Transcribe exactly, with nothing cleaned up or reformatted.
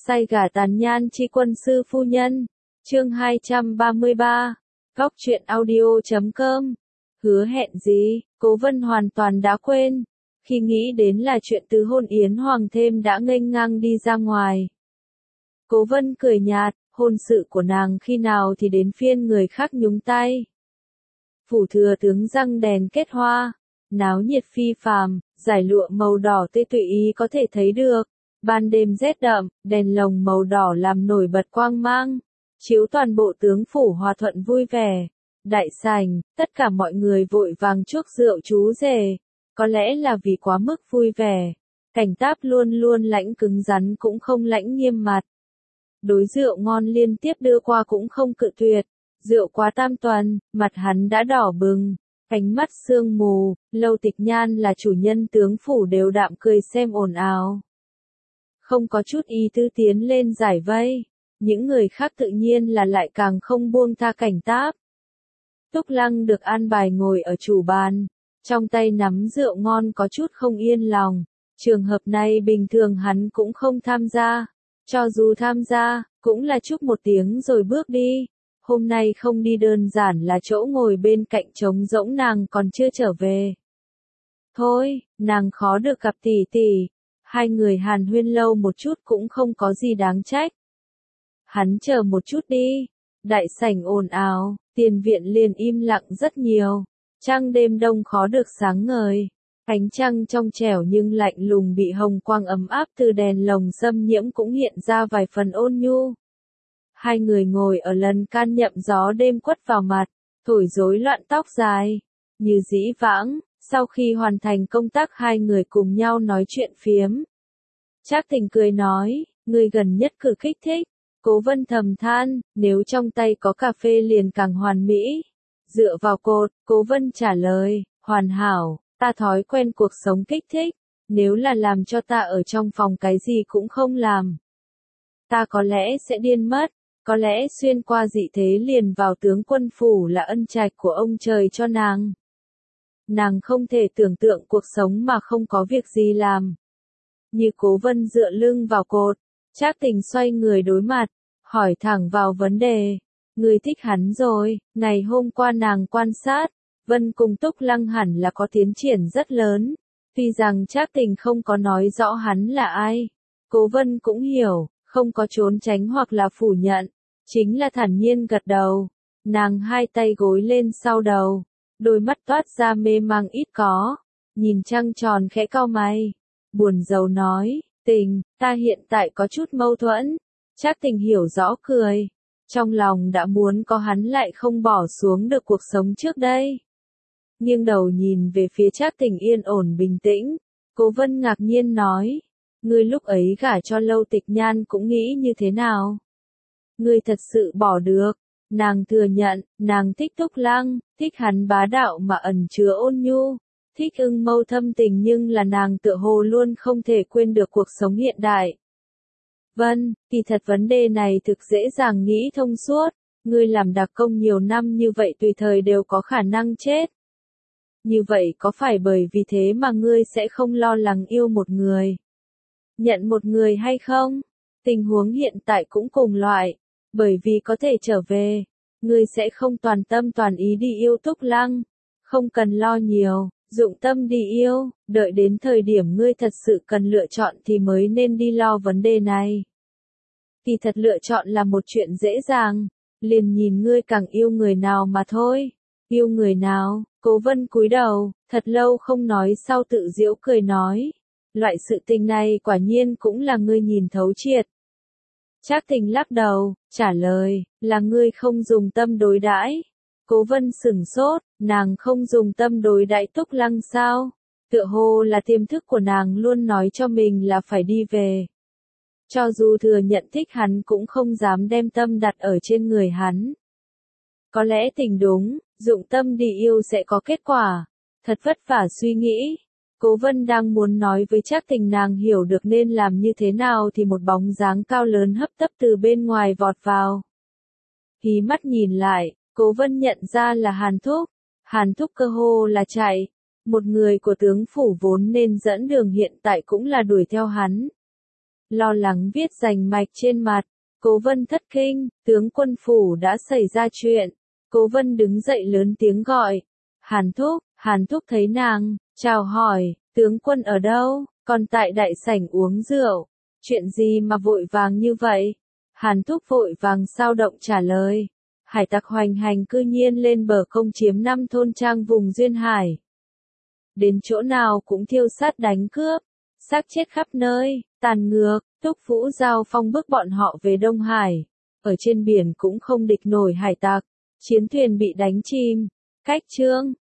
Say gả tàn nhan chi quân sư phu nhân. Chương hai trăm ba mươi ba. Góc truyện audio chấm com. Hứa hẹn gì, Cố Vân hoàn toàn đã quên. Khi nghĩ đến là chuyện tứ hôn Yến Hoàng thêm đã nghênh ngang đi ra ngoài. Cố Vân cười nhạt, hôn sự của nàng khi nào thì đến phiên người khác nhúng tay. Phủ thừa tướng răng đèn kết hoa, náo nhiệt phi phàm, giải lụa màu đỏ tươi tùy ý có thể thấy được. Ban đêm rét đậm, đèn lồng màu đỏ làm nổi bật quang mang, chiếu toàn bộ tướng phủ hòa thuận vui vẻ. Đại sảnh, tất cả mọi người vội vàng chuốc rượu chú rể, có lẽ là vì quá mức vui vẻ. Cảnh Táp luôn luôn lãnh cứng rắn cũng không lãnh nghiêm mặt. Đối rượu ngon liên tiếp đưa qua cũng không cự tuyệt. Rượu quá tam tuần, mặt hắn đã đỏ bừng, ánh mắt sương mù. Lâu Tịch Nhan là chủ nhân tướng phủ đều đạm cười xem ồn ào, không có chút ý tư tiến lên giải vây. Những người khác tự nhiên là lại càng không buông tha Cảnh Táp. Túc Lăng được an bài ngồi ở chủ bàn, trong tay nắm rượu ngon có chút không yên lòng. Trường hợp này bình thường hắn cũng không tham gia, cho dù tham gia, cũng là chúc một tiếng rồi bước đi. Hôm nay không đi đơn giản là chỗ ngồi bên cạnh trống rỗng, nàng còn chưa trở về. Thôi, nàng khó được gặp tỷ tỷ. Hai người hàn huyên lâu một chút cũng không có gì đáng trách. Hắn chờ một chút đi. Đại sảnh ồn ào, tiền viện liền im lặng rất nhiều. Trăng đêm đông khó được sáng ngời. Ánh trăng trong trẻo nhưng lạnh lùng bị hồng quang ấm áp từ đèn lồng xâm nhiễm cũng hiện ra vài phần ôn nhu. Hai người ngồi ở lần can nhậm gió đêm quất vào mặt, thổi rối loạn tóc dài. Như dĩ vãng, sau khi hoàn thành công tác hai người cùng nhau nói chuyện phiếm. Trác Tình cười nói, người gần nhất cực kích thích. Cố Vân thầm than, nếu trong tay có cà phê liền càng hoàn mỹ. Dựa vào cột, Cố Vân trả lời, hoàn hảo, ta thói quen cuộc sống kích thích. Nếu là làm cho ta ở trong phòng cái gì cũng không làm, ta có lẽ sẽ điên mất. Có lẽ xuyên qua dị thế liền vào tướng quân phủ là ân trạch của ông trời cho nàng. Nàng không thể tưởng tượng cuộc sống mà không có việc gì làm. Như Cố Vân dựa lưng vào cột, Trác Tình xoay người đối mặt, hỏi thẳng vào vấn đề. Người thích hắn rồi, ngày hôm qua nàng quan sát, Vân cùng Túc Lăng hẳn là có tiến triển rất lớn. Tuy rằng Trác Tình không có nói rõ hắn là ai, Cố Vân cũng hiểu, không có trốn tránh hoặc là phủ nhận, chính là thản nhiên gật đầu. Nàng hai tay gối lên sau đầu, đôi mắt toát ra mê mang ít có, nhìn trăng tròn khẽ cau mày, buồn rầu nói, Tình, ta hiện tại có chút mâu thuẫn. Trác Tình hiểu rõ cười, trong lòng đã muốn có hắn lại không bỏ xuống được cuộc sống trước đây. Nghiêng đầu nhìn về phía Trác Tình yên ổn bình tĩnh, Cố Vân ngạc nhiên nói, ngươi lúc ấy gả cho Lâu Tịch Nhan cũng nghĩ như thế nào? Ngươi thật sự bỏ được. Nàng thừa nhận, nàng thích Túc Lăng, thích hắn bá đạo mà ẩn chứa ôn nhu, thích ưng mâu thâm tình, nhưng là nàng tựa hồ luôn không thể quên được cuộc sống hiện đại. Vân, kỳ thật vấn đề này thực dễ dàng nghĩ thông suốt. Ngươi làm đặc công nhiều năm như vậy tùy thời đều có khả năng chết. Như vậy có phải bởi vì thế mà ngươi sẽ không lo lắng yêu một người, nhận một người hay không? Tình huống hiện tại cũng cùng loại. Bởi vì có thể trở về, ngươi sẽ không toàn tâm toàn ý đi yêu Túc Lăng. Không cần lo nhiều, dụng tâm đi yêu, đợi đến thời điểm ngươi thật sự cần lựa chọn thì mới nên đi lo vấn đề này. Kỳ thật lựa chọn là một chuyện dễ dàng, liền nhìn ngươi càng yêu người nào mà thôi. Yêu người nào? Cố Vân cúi đầu, thật lâu không nói, sau tự giễu cười nói, loại sự tình này quả nhiên cũng là ngươi nhìn thấu triệt. Trác Tình lắc đầu, trả lời, là ngươi không dùng tâm đối đãi. Cố Vân sửng sốt, nàng không dùng tâm đối đãi Túc Lăng sao? Tựa hồ là tiềm thức của nàng luôn nói cho mình là phải đi về. Cho dù thừa nhận thích hắn cũng không dám đem tâm đặt ở trên người hắn. Có lẽ Tình đúng, dụng tâm đi yêu sẽ có kết quả. Thật vất vả suy nghĩ. Cố Vân đang muốn nói với Trác Tình nàng hiểu được nên làm như thế nào thì một bóng dáng cao lớn hấp tấp từ bên ngoài vọt vào. Hí mắt nhìn lại, Cố Vân nhận ra là Hàn Thúc. Hàn Thúc cơ hồ là chạy. Một người của tướng phủ vốn nên dẫn đường hiện tại cũng là đuổi theo hắn. lo lắng viết rành mạch trên mặt. Cố Vân thất kinh, tướng quân phủ đã xảy ra chuyện. Cố Vân đứng dậy lớn tiếng gọi. Hàn Thúc, Hàn Thúc thấy nàng, chào hỏi, tướng quân ở đâu, còn tại đại sảnh uống rượu. Chuyện gì mà vội vàng như vậy? Hàn Thúc vội vàng sao động trả lời. Hải tặc hoành hành cư nhiên lên bờ công chiếm năm thôn trang vùng duyên hải. Đến chỗ nào cũng thiêu sát đánh cướp, xác chết khắp nơi, tàn ngược. Thúc Vũ giao phong bức bọn họ về Đông Hải. Ở trên biển cũng không địch nổi hải tặc. Chiến thuyền bị đánh chìm. Cách Trương,